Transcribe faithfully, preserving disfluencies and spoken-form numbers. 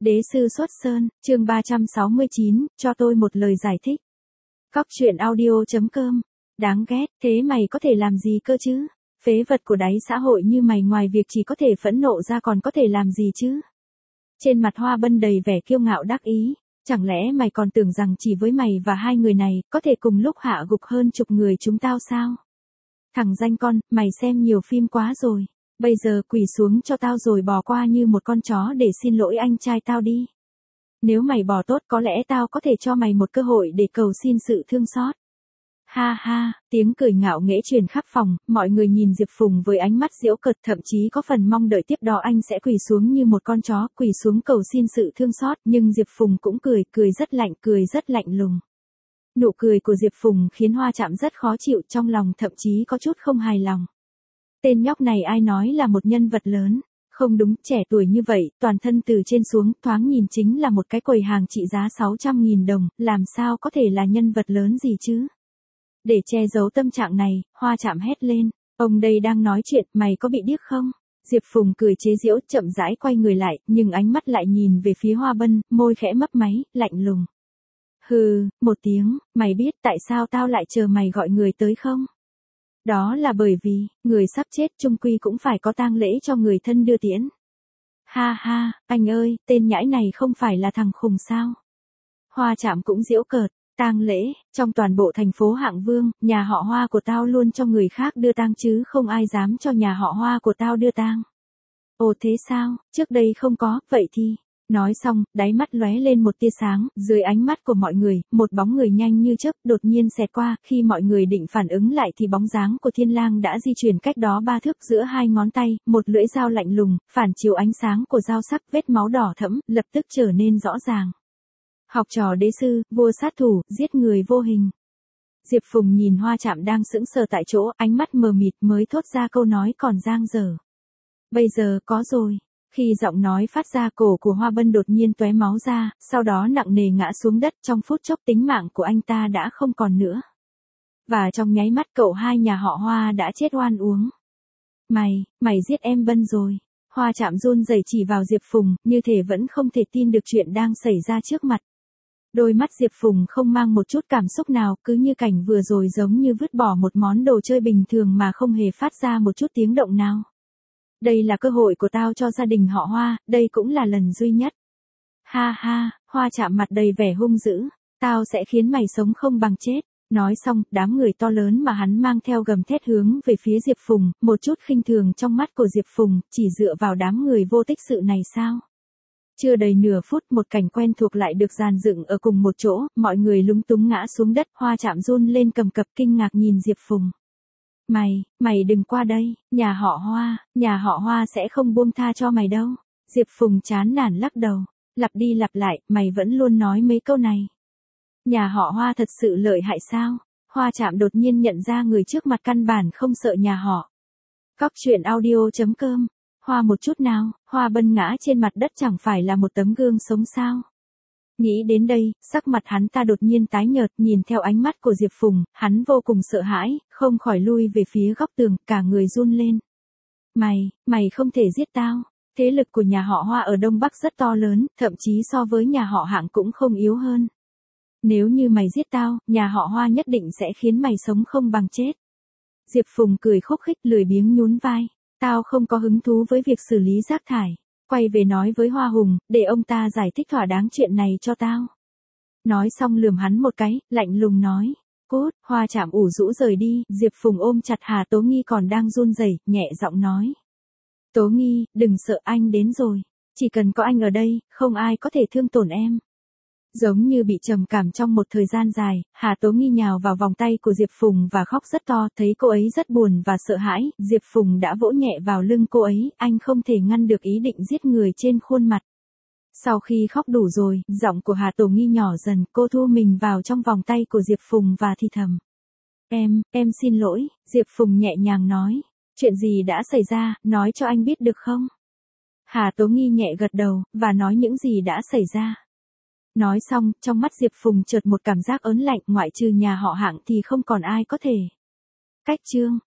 Đế sư xuất sơn, chương ba trăm sáu mươi chín, cho tôi một lời giải thích. Cóc truyện audio chấm com. Đáng ghét, thế mày có thể làm gì cơ chứ? Phế vật của đáy xã hội như mày ngoài việc chỉ có thể phẫn nộ ra còn có thể làm gì chứ? Trên mặt Hoa Bân đầy vẻ kiêu ngạo đắc ý. Chẳng lẽ mày còn tưởng rằng chỉ với mày và hai người này có thể cùng lúc hạ gục hơn chục người chúng tao sao? Thằng danh con, mày xem nhiều phim quá rồi. Bây giờ quỳ xuống cho tao rồi bò qua như một con chó để xin lỗi anh trai tao đi. Nếu mày bò tốt có lẽ tao có thể cho mày một cơ hội để cầu xin sự thương xót. Ha ha, tiếng cười ngạo nghễ truyền khắp phòng, mọi người nhìn Diệp Phùng với ánh mắt giễu cợt, thậm chí có phần mong đợi tiếp đó anh sẽ quỳ xuống như một con chó, quỳ xuống cầu xin sự thương xót, nhưng Diệp Phùng cũng cười, cười rất lạnh, cười rất lạnh lùng. Nụ cười của Diệp Phùng khiến Hoa Trạm rất khó chịu, trong lòng thậm chí có chút không hài lòng. Tên nhóc này ai nói là một nhân vật lớn, không đúng, trẻ tuổi như vậy, toàn thân từ trên xuống, thoáng nhìn chính là một cái quầy hàng trị giá sáu trăm nghìn đồng, làm sao có thể là nhân vật lớn gì chứ? Để che giấu tâm trạng này, Hoa Trạm hét lên, ông đây đang nói chuyện, mày có bị điếc không? Diệp Phùng cười chế giễu, chậm rãi quay người lại, nhưng ánh mắt lại nhìn về phía Hoa Bân, môi khẽ mấp máy, lạnh lùng. Hừ, một tiếng, mày biết tại sao tao lại chờ mày gọi người tới không? Đó là bởi vì, người sắp chết chung quy cũng phải có tang lễ cho người thân đưa tiễn. Ha ha, anh ơi, tên nhãi này không phải là thằng khùng sao? Hoa Trạm cũng giễu cợt, tang lễ, trong toàn bộ thành phố Hạng Vương, nhà họ Hoa của tao luôn cho người khác đưa tang chứ không ai dám cho nhà họ Hoa của tao đưa tang. Ồ thế sao, trước đây không có, vậy thì... Nói xong, đáy mắt lóe lên một tia sáng, dưới ánh mắt của mọi người, một bóng người nhanh như chớp đột nhiên xẹt qua, khi mọi người định phản ứng lại thì bóng dáng của Thiên Lang đã di chuyển cách đó ba thước, giữa hai ngón tay, một lưỡi dao lạnh lùng, phản chiếu ánh sáng của dao sắc, vết máu đỏ thẫm, lập tức trở nên rõ ràng. Học trò đế sư, vua sát thủ, giết người vô hình. Diệp Phùng nhìn Hoa Trạm đang sững sờ tại chỗ, ánh mắt mờ mịt mới thốt ra câu nói còn dang dở. Bây giờ có rồi. Khi giọng nói phát ra, cổ của Hoa Bân đột nhiên tóe máu ra, sau đó nặng nề ngã xuống đất, trong phút chốc tính mạng của anh ta đã không còn nữa. Và trong nháy mắt cậu hai nhà họ Hoa đã chết oan uống. Mày, mày giết em Bân rồi. Hoa Trạm run rẩy chỉ vào Diệp Phùng, như thể vẫn không thể tin được chuyện đang xảy ra trước mặt. Đôi mắt Diệp Phùng không mang một chút cảm xúc nào, cứ như cảnh vừa rồi giống như vứt bỏ một món đồ chơi bình thường mà không hề phát ra một chút tiếng động nào. Đây là cơ hội của tao cho gia đình họ Hoa, đây cũng là lần duy nhất. Ha ha, Hoa Trạm mặt đầy vẻ hung dữ, tao sẽ khiến mày sống không bằng chết. Nói xong, đám người to lớn mà hắn mang theo gầm thét hướng về phía Diệp Phùng, một chút khinh thường trong mắt của Diệp Phùng, chỉ dựa vào đám người vô tích sự này sao? Chưa đầy nửa phút, một cảnh quen thuộc lại được dàn dựng ở cùng một chỗ, mọi người lúng túng ngã xuống đất, Hoa Trạm run lên cầm cập kinh ngạc nhìn Diệp Phùng. Mày, mày đừng qua đây, nhà họ Hoa, nhà họ Hoa sẽ không buông tha cho mày đâu. Diệp Phùng chán nản lắc đầu, lặp đi lặp lại, mày vẫn luôn nói mấy câu này. Nhà họ Hoa thật sự lợi hại sao? Hoa Trạm đột nhiên nhận ra người trước mặt căn bản không sợ nhà họ. Cóc truyện audio chấm com. Hoa một chút nào, Hoa Bân ngã trên mặt đất chẳng phải là một tấm gương sống sao? Nghĩ đến đây, sắc mặt hắn ta đột nhiên tái nhợt, nhìn theo ánh mắt của Diệp Phùng, hắn vô cùng sợ hãi, không khỏi lui về phía góc tường, cả người run lên. Mày, mày không thể giết tao. Thế lực của nhà họ Hoa ở Đông Bắc rất to lớn, thậm chí so với nhà họ Hạng cũng không yếu hơn. Nếu như mày giết tao, nhà họ Hoa nhất định sẽ khiến mày sống không bằng chết. Diệp Phùng cười khúc khích, lười biếng nhún vai. Tao không có hứng thú với việc xử lý rác thải. Quay về nói với Hoa Hùng, để ông ta giải thích thỏa đáng chuyện này cho tao. Nói xong lườm hắn một cái, lạnh lùng nói. Cút, Hoa Trạm ủ rũ rời đi, Diệp Phùng ôm chặt Hà Tố Nghi còn đang run rẩy, nhẹ giọng nói. Tố Nghi, đừng sợ, anh đến rồi. Chỉ cần có anh ở đây, không ai có thể thương tổn em. Giống như bị trầm cảm trong một thời gian dài, Hà Tố Nghi nhào vào vòng tay của Diệp Phùng và khóc rất to, thấy cô ấy rất buồn và sợ hãi, Diệp Phùng đã vỗ nhẹ vào lưng cô ấy, anh không thể ngăn được ý định giết người trên khuôn mặt. Sau khi khóc đủ rồi, giọng của Hà Tố Nghi nhỏ dần, cô thu mình vào trong vòng tay của Diệp Phùng và thì thầm. Em, em xin lỗi, Diệp Phùng nhẹ nhàng nói, chuyện gì đã xảy ra, nói cho anh biết được không? Hà Tố Nghi nhẹ gật đầu, và nói những gì đã xảy ra. Nói xong, trong mắt Diệp Phùng chợt một cảm giác ớn lạnh, ngoại trừ nhà họ Hạng thì không còn ai có thể. Cách chương.